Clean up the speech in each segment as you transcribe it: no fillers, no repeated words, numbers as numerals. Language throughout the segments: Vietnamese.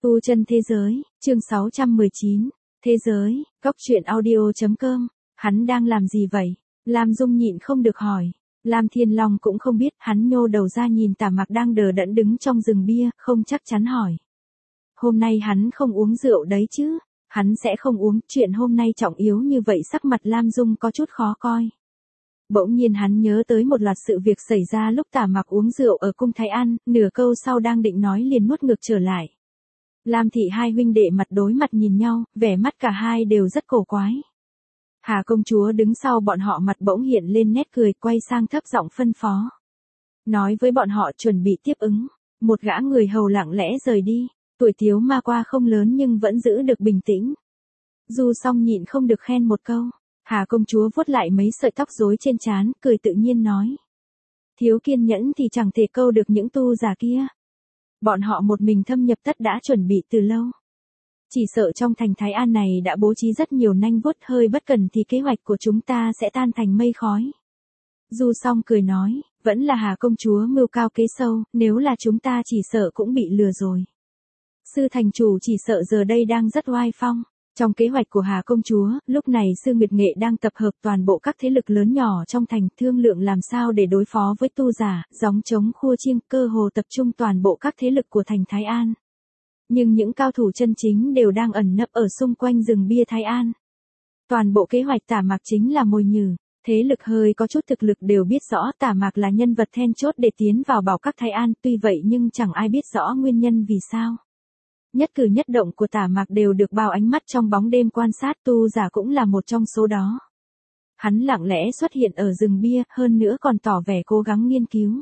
Tu chân thế giới, chương 619, thế giới, góc truyện audio.com, hắn đang làm gì vậy? Lam Dung nhịn không được hỏi. Lam Thiên Long cũng không biết, hắn nhô đầu ra nhìn Tả Mặc đang đờ đẫn đứng trong rừng bia, không chắc chắn hỏi. Hôm nay hắn không uống rượu đấy chứ? Hắn sẽ không uống, chuyện hôm nay trọng yếu như vậy. Sắc mặt Lam Dung có chút khó coi. Bỗng nhiên hắn nhớ tới một loạt sự việc xảy ra lúc Tả Mặc uống rượu ở cung Thái An, nửa câu sau đang định nói liền nuốt ngược trở lại. Lam Thị hai huynh đệ mặt đối mặt nhìn nhau, vẻ mắt cả hai đều rất cổ quái. Hà công chúa đứng sau bọn họ mặt bỗng hiện lên nét cười, quay sang thấp giọng phân phó. Nói với bọn họ chuẩn bị tiếp ứng. Một gã người hầu lặng lẽ rời đi, tuổi Tiếu Ma Qua không lớn nhưng vẫn giữ được bình tĩnh. Du Song nhịn không được khen một câu. Hà công chúa vuốt lại mấy sợi tóc rối trên trán, cười tự nhiên nói. Thiếu kiên nhẫn thì chẳng thể câu được những tu giả kia. Bọn họ một mình thâm nhập tất đã chuẩn bị từ lâu. Chỉ sợ trong thành Thái An này đã bố trí rất nhiều nanh vuốt, hơi bất cẩn thì kế hoạch của chúng ta sẽ tan thành mây khói. Du Song cười nói, vẫn là Hà công chúa mưu cao kế sâu, nếu là chúng ta chỉ sợ cũng bị lừa rồi. Sư thành chủ chỉ sợ giờ đây đang rất oai phong. Trong kế hoạch của Hà công chúa, lúc này Sư Nguyệt Nghệ đang tập hợp toàn bộ các thế lực lớn nhỏ trong thành, thương lượng làm sao để đối phó với tu giả, gióng trống khua chiêng, cơ hồ tập trung toàn bộ các thế lực của thành Thái An. Nhưng những cao thủ chân chính đều đang ẩn nấp ở xung quanh rừng bia Thái An. Toàn bộ kế hoạch Tả Mặc chính là mồi nhử, thế lực hơi có chút thực lực đều biết rõ Tả Mặc là nhân vật then chốt để tiến vào bảo các Thái An, tuy vậy nhưng chẳng ai biết rõ nguyên nhân vì sao. Nhất cử nhất động của Tả Mặc đều được bao ánh mắt trong bóng đêm quan sát, tu giả cũng là một trong số đó. Hắn lặng lẽ xuất hiện ở rừng bia, hơn nữa còn tỏ vẻ cố gắng nghiên cứu.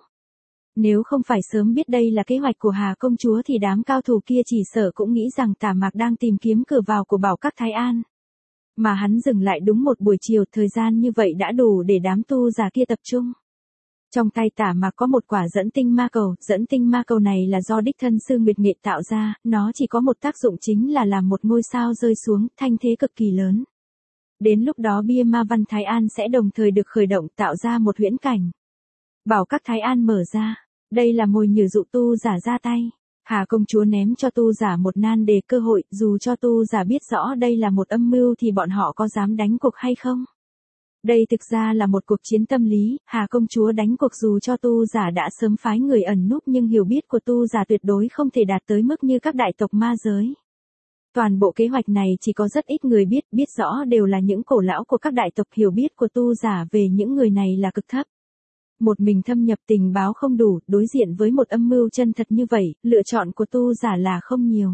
Nếu không phải sớm biết đây là kế hoạch của Hà công chúa thì đám cao thủ kia chỉ sợ cũng nghĩ rằng Tả Mặc đang tìm kiếm cửa vào của bảo các Thái An. Mà hắn dừng lại đúng một buổi chiều, thời gian như vậy đã đủ để đám tu giả kia tập trung. Trong tay Tả Mặc có một quả dẫn tinh ma cầu này là do đích thân Sư Nguyệt Nghệ tạo ra, nó chỉ có một tác dụng chính là làm một ngôi sao rơi xuống, thanh thế cực kỳ lớn. Đến lúc đó bia ma văn Thái An sẽ đồng thời được khởi động, tạo ra một huyễn cảnh. Bảo các Thái An mở ra, đây là mồi nhử dụ tu giả ra tay. Hà công chúa ném cho tu giả một nan đề cơ hội, dù cho tu giả biết rõ đây là một âm mưu thì bọn họ có dám đánh cuộc hay không? Đây thực ra là một cuộc chiến tâm lý, Hà công chúa đánh cuộc dù cho tu giả đã sớm phái người ẩn núp nhưng hiểu biết của tu giả tuyệt đối không thể đạt tới mức như các đại tộc ma giới. Toàn bộ kế hoạch này chỉ có rất ít người biết rõ đều là những cổ lão của các đại tộc, hiểu biết của tu giả về những người này là cực thấp. Một mình thâm nhập tình báo không đủ, đối diện với một âm mưu chân thật như vậy, lựa chọn của tu giả là không nhiều.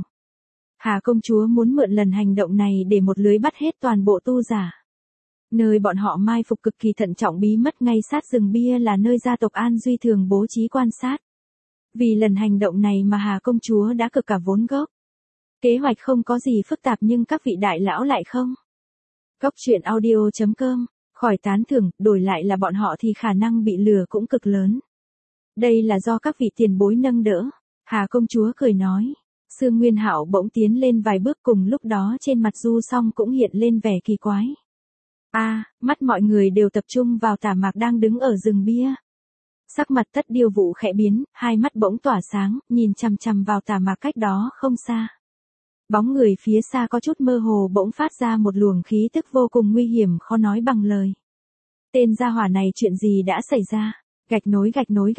Hà công chúa muốn mượn lần hành động này để một lưới bắt hết toàn bộ tu giả. Nơi bọn họ mai phục cực kỳ thận trọng bí mật ngay sát rừng bia là nơi gia tộc An Duy thường bố trí quan sát. Vì lần hành động này mà Hà công chúa đã cực cả vốn gốc. Kế hoạch không có gì phức tạp nhưng các vị đại lão lại không. Góc truyện audio.com, khỏi tán thưởng, đổi lại là bọn họ thì khả năng bị lừa cũng cực lớn. Đây là do các vị tiền bối nâng đỡ. Hà công chúa cười nói. Sương Nguyên Hạo bỗng tiến lên vài bước, cùng lúc đó trên mặt Du Song cũng hiện lên vẻ kỳ quái. Mắt mọi người đều tập trung vào Tả Mặc đang đứng ở rừng bia. Sắc mặt Tất Điêu Vũ khẽ biến, hai mắt bỗng tỏa sáng, nhìn chằm chằm vào Tả Mặc cách đó không xa. Bóng người phía xa có chút mơ hồ bỗng phát ra một luồng khí tức vô cùng nguy hiểm khó nói bằng lời. Tên gia hỏa này chuyện gì đã xảy ra? Gạch nối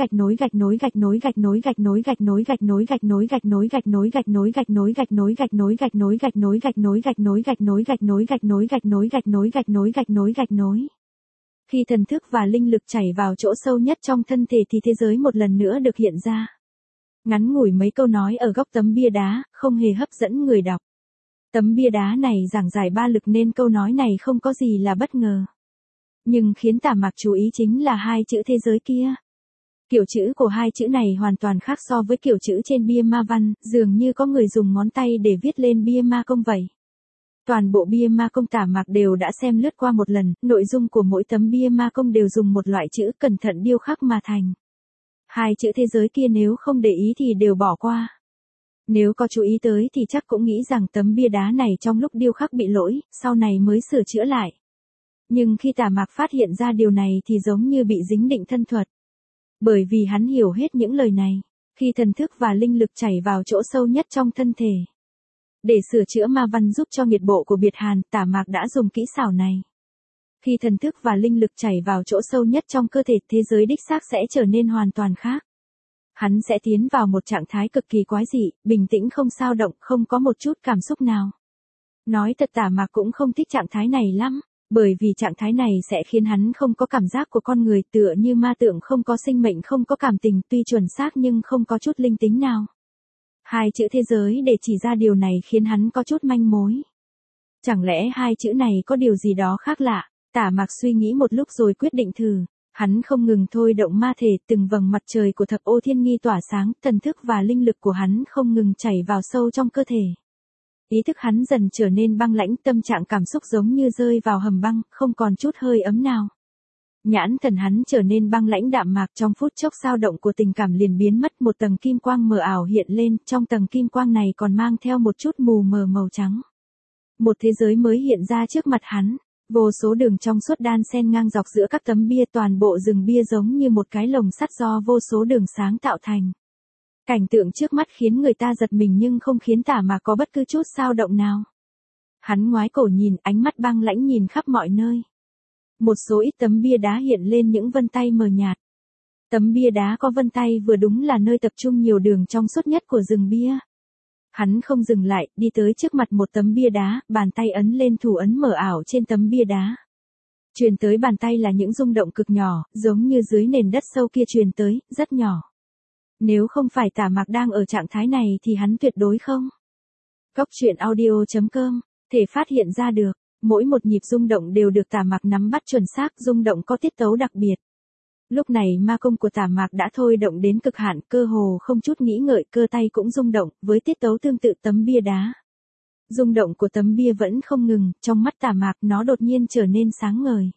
Khi thần thức và linh lực chảy vào chỗ sâu nhất trong thân thể thì thế giới một lần nữa được hiện ra. Ngắn ngủi mấy câu nói ở góc tấm bia đá, không hề hấp dẫn người đọc. Tấm bia đá này giảng giải ba lực nên câu nói này không có gì là bất ngờ. Nhưng khiến Tả Mặc chú ý chính là hai chữ thế giới kia. Kiểu chữ của hai chữ này hoàn toàn khác so với kiểu chữ trên bia ma văn, dường như có người dùng ngón tay để viết lên bia ma công vậy. Toàn bộ bia ma công Tả Mặc đều đã xem lướt qua một lần, nội dung của mỗi tấm bia ma công đều dùng một loại chữ cẩn thận điêu khắc mà thành. Hai chữ thế giới kia nếu không để ý thì đều bỏ qua. Nếu có chú ý tới thì chắc cũng nghĩ rằng tấm bia đá này trong lúc điêu khắc bị lỗi, sau này mới sửa chữa lại. Nhưng khi Tả Mặc phát hiện ra điều này thì giống như bị dính định thân thuật. Bởi vì hắn hiểu hết những lời này, khi thần thức và linh lực chảy vào chỗ sâu nhất trong thân thể, Để sửa chữa ma văn giúp cho nghiệt bộ của biệt hàn, Tả Mạc đã dùng kỹ xảo này. Khi thần thức và linh lực chảy vào chỗ sâu nhất trong cơ thể, thế giới đích xác sẽ trở nên hoàn toàn khác. Hắn sẽ tiến vào một trạng thái cực kỳ quái dị, bình tĩnh không xao động, không có một chút cảm xúc nào. Nói thật Tả Mạc cũng không thích trạng thái này lắm, bởi vì trạng thái này sẽ khiến hắn không có cảm giác của con người, tựa như ma tượng không có sinh mệnh, không có cảm tình, tuy chuẩn xác nhưng không có chút linh tính nào. Hai chữ thế giới để chỉ ra điều này khiến hắn có chút manh mối. Chẳng lẽ hai chữ này có điều gì đó khác lạ? Tả Mạc suy nghĩ một lúc rồi quyết định thử. Hắn không ngừng thôi động ma thể, từng vầng mặt trời của thập ô thiên nghi tỏa sáng, thần thức và linh lực của hắn không ngừng chảy vào sâu trong cơ thể. Ý thức hắn dần trở nên băng lãnh, tâm trạng cảm xúc giống như rơi vào hầm băng, không còn chút hơi ấm nào. Nhãn thần hắn trở nên băng lãnh đạm mạc, trong phút chốc dao động của tình cảm liền biến mất, một tầng kim quang mờ ảo hiện lên, trong tầng kim quang này còn mang theo một chút mù mờ màu trắng. Một thế giới mới hiện ra trước mặt hắn. Vô số đường trong suốt đan xen ngang dọc giữa các tấm bia, toàn bộ rừng bia giống như một cái lồng sắt do vô số đường sáng tạo thành. Cảnh tượng trước mắt khiến người ta giật mình nhưng không khiến Tả Mạc có bất cứ chút dao động nào. Hắn ngoái cổ nhìn, ánh mắt băng lãnh nhìn khắp mọi nơi. Một số ít tấm bia đá hiện lên những vân tay mờ nhạt. Tấm bia đá có vân tay vừa đúng là nơi tập trung nhiều đường trong suốt nhất của rừng bia. Hắn không dừng lại, đi tới trước mặt một tấm bia đá, bàn tay ấn lên thủ ấn mờ ảo trên tấm bia đá. Truyền tới bàn tay là những rung động cực nhỏ, giống như dưới nền đất sâu kia truyền tới, rất nhỏ. Nếu không phải Tả Mạc đang ở trạng thái này thì hắn tuyệt đối không. Cóc truyện audio.com, thể phát hiện ra được, mỗi một nhịp rung động đều được Tả Mạc nắm bắt chuẩn xác, rung động có tiết tấu đặc biệt. Lúc này ma công của Tả Mạc đã thôi động đến cực hạn, cơ hồ không chút nghĩ ngợi, cơ tay cũng rung động, với tiết tấu tương tự tấm bia đá. Rung động của tấm bia vẫn không ngừng, trong mắt Tả Mạc nó đột nhiên trở nên sáng ngời.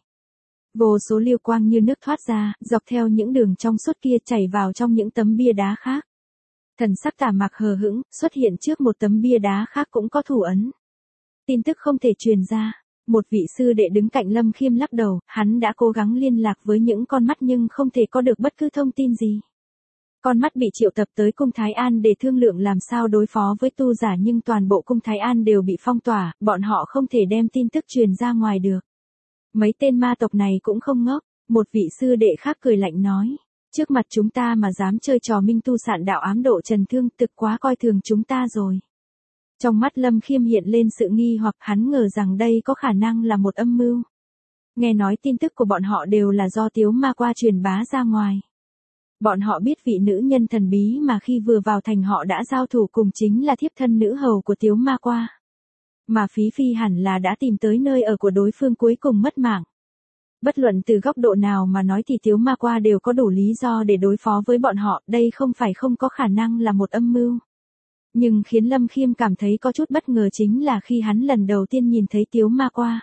Vô số liêu quang như nước thoát ra, dọc theo những đường trong suốt kia chảy vào trong những tấm bia đá khác. Thần sắc Tả Mạc hờ hững, xuất hiện trước một tấm bia đá khác cũng có thủ ấn. Tin tức không thể truyền ra. Một vị sư đệ đứng cạnh Lâm Khiêm lắc đầu, hắn đã cố gắng liên lạc với những con mắt nhưng không thể có được bất cứ thông tin gì. Con mắt bị triệu tập tới cung Thái An để thương lượng làm sao đối phó với tu giả, nhưng toàn bộ cung Thái An đều bị phong tỏa, bọn họ không thể đem tin tức truyền ra ngoài được. Mấy tên ma tộc này cũng không ngốc, một vị sư đệ khác cười lạnh nói. Trước mặt chúng ta mà dám chơi trò minh tu sạn đạo ám độ trần thương, thực quá coi thường chúng ta rồi. Trong mắt Lâm Khiêm hiện lên sự nghi hoặc, hắn ngờ rằng đây có khả năng là một âm mưu. Nghe nói tin tức của bọn họ đều là do Tiếu Ma Qua truyền bá ra ngoài. Bọn họ biết vị nữ nhân thần bí mà khi vừa vào thành họ đã giao thủ cùng chính là thiếp thân nữ hầu của Tiếu Ma Qua. Mà Phí Phi hẳn là đã tìm tới nơi ở của đối phương, cuối cùng mất mạng. Bất luận từ góc độ nào mà nói thì Tiếu Ma Qua đều có đủ lý do để đối phó với bọn họ, đây không phải không có khả năng là một âm mưu. Nhưng khiến Lâm Khiêm cảm thấy có chút bất ngờ chính là khi hắn lần đầu tiên nhìn thấy Tiếu Ma Qua.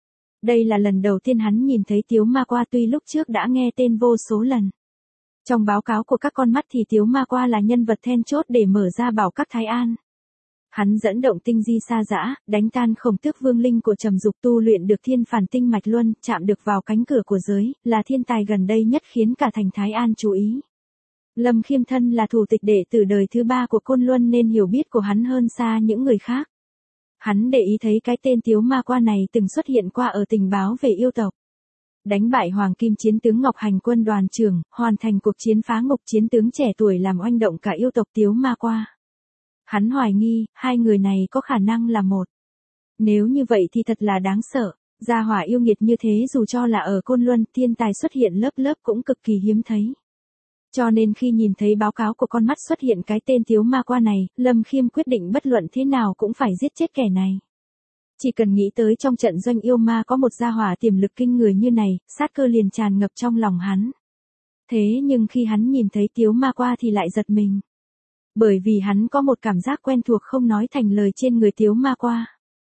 Đây là lần đầu tiên hắn nhìn thấy Tiếu Ma Qua, tuy lúc trước đã nghe tên vô số lần. Trong báo cáo của các con mắt thì Tiếu Ma Qua là nhân vật then chốt để mở ra bảo các Thái An. Hắn dẫn động tinh di sa dã, đánh tan Khổng Tước Vương Linh của Trầm Dục, tu luyện được Thiên Phản Tinh Mạch Luân, chạm được vào cánh cửa của giới, là thiên tài gần đây nhất khiến cả thành Thái An chú ý. Lâm Khiêm thân là thủ tịch đệ tử đời thứ 3 của Côn Luân nên hiểu biết của hắn hơn xa những người khác. Hắn để ý thấy cái tên Tiếu Ma Qua này từng xuất hiện qua ở tình báo về yêu tộc. Đánh bại Hoàng Kim Chiến tướng Ngọc Hành quân đoàn trưởng, hoàn thành cuộc chiến phá ngục, chiến tướng trẻ tuổi làm oanh động cả yêu tộc Tiếu Ma Qua. Hắn hoài nghi, hai người này có khả năng là một. Nếu như vậy thì thật là đáng sợ, gia hỏa yêu nghiệt như thế dù cho là ở Côn Luân, thiên tài xuất hiện lớp lớp cũng cực kỳ hiếm thấy. Cho nên khi nhìn thấy báo cáo của con mắt xuất hiện cái tên Tiếu Ma Qua này, Lâm Khiêm quyết định bất luận thế nào cũng phải giết chết kẻ này. Chỉ cần nghĩ tới trong trận doanh yêu ma có một gia hỏa tiềm lực kinh người như này, sát cơ liền tràn ngập trong lòng hắn. Thế nhưng khi hắn nhìn thấy Tiếu Ma Qua thì lại giật mình. Bởi vì hắn có một cảm giác quen thuộc không nói thành lời trên người Tiếu Ma Qua.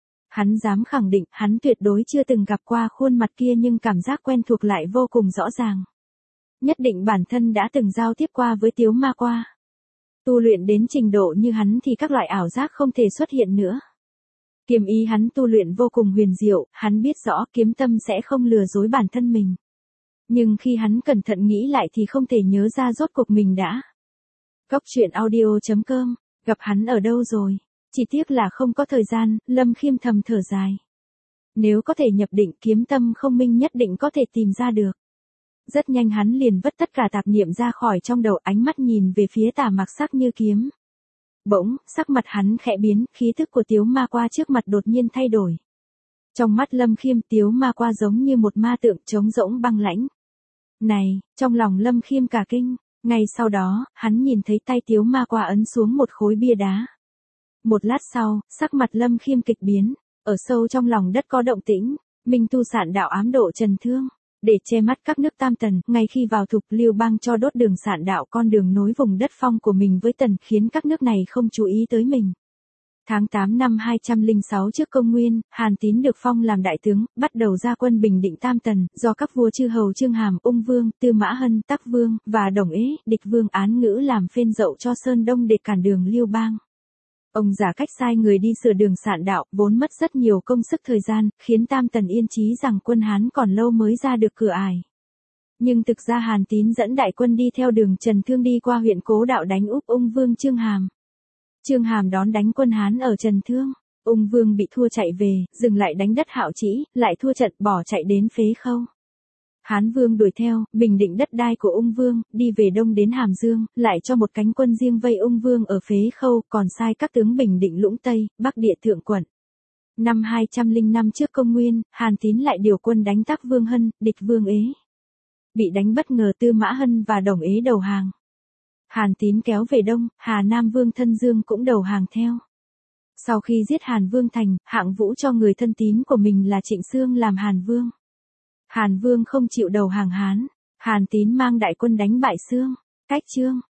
Hắn dám khẳng định hắn tuyệt đối chưa từng gặp qua khuôn mặt kia, nhưng cảm giác quen thuộc lại vô cùng rõ ràng. Nhất định bản thân đã từng giao tiếp qua với Tiếu Ma Qua. Tu luyện đến trình độ như hắn thì các loại ảo giác không thể xuất hiện nữa. Kiếm ý hắn tu luyện vô cùng huyền diệu, hắn biết rõ kiếm tâm sẽ không lừa dối bản thân mình. Nhưng khi hắn cẩn thận nghĩ lại thì không thể nhớ ra rốt cuộc mình đã. Cóc truyện audio.com, gặp hắn ở đâu rồi? Chỉ tiếc là không có thời gian, Lâm Khiêm thầm thở dài. Nếu có thể nhập định, kiếm tâm không minh nhất định có thể tìm ra được. Rất nhanh hắn liền vứt tất cả tạp niệm ra khỏi trong đầu, ánh mắt nhìn về phía Tả Mặc sắc như kiếm. Bỗng, sắc mặt hắn khẽ biến, khí thức của Tiếu Ma Qua trước mặt đột nhiên thay đổi. Trong mắt Lâm Khiêm, Tiếu Ma Qua giống như một ma tượng trống rỗng băng lãnh. Này, trong lòng Lâm Khiêm cả kinh, ngay sau đó, hắn nhìn thấy tay Tiếu Ma Qua ấn xuống một khối bia đá. Một lát sau, sắc mặt Lâm Khiêm kịch biến, ở sâu trong lòng đất có động tĩnh, Minh Tu Sạn Đạo ám độ Trần Thương. Để che mắt các nước Tam Tần, ngay khi vào Thục Lưu Bang cho đốt đường Sạn Đạo, con đường nối vùng đất phong của mình với Tần, khiến các nước này không chú ý tới mình. Tháng 8 năm 206 trước công nguyên, Hàn Tín được phong làm đại tướng, bắt đầu ra quân bình định Tam Tần, do các vua chư hầu Chương Hàm, Ung Vương, Tư Mã Hân, Tắc Vương, và Đồng Ế, Địch Vương Án Ngữ làm phên dậu cho Sơn Đông để cản đường Lưu Bang. Ông giả cách sai người đi sửa đường Sạn Đạo, vốn mất rất nhiều công sức thời gian, khiến Tam Tần yên chí rằng quân Hán còn lâu mới ra được cửa ải. Nhưng thực ra Hàn Tín dẫn đại quân đi theo đường Trần Thương đi qua huyện Cố Đạo đánh úp Ung Vương Chương Hàm. Chương Hàm đón đánh quân Hán ở Trần Thương. Ung Vương bị thua chạy về, dừng lại đánh đất Hạo Trĩ, lại thua trận bỏ chạy đến Phế Khâu. Hán Vương đuổi theo, bình định đất đai của Ung Vương, đi về đông đến Hàm Dương, lại cho một cánh quân riêng vây Ung Vương ở Phế Khâu, còn sai các tướng bình định Lũng Tây, Bắc Địa Thượng Quận. Năm 205 trước công nguyên, Hàn Tín lại điều quân đánh Tắc Vương Hân, địch Vương Ế. Bị đánh bất ngờ, Tư Mã Hân và Đồng Ế đầu hàng. Hàn Tín kéo về đông, Hà Nam Vương Thân Dương cũng đầu hàng theo. Sau khi giết Hàn Vương thành, Hạng Vũ cho người thân tín của mình là Trịnh Xương làm Hàn Vương. Hàn Vương không chịu đầu hàng Hán. Hàn Tín mang đại quân đánh bại Xương, Cách Chương.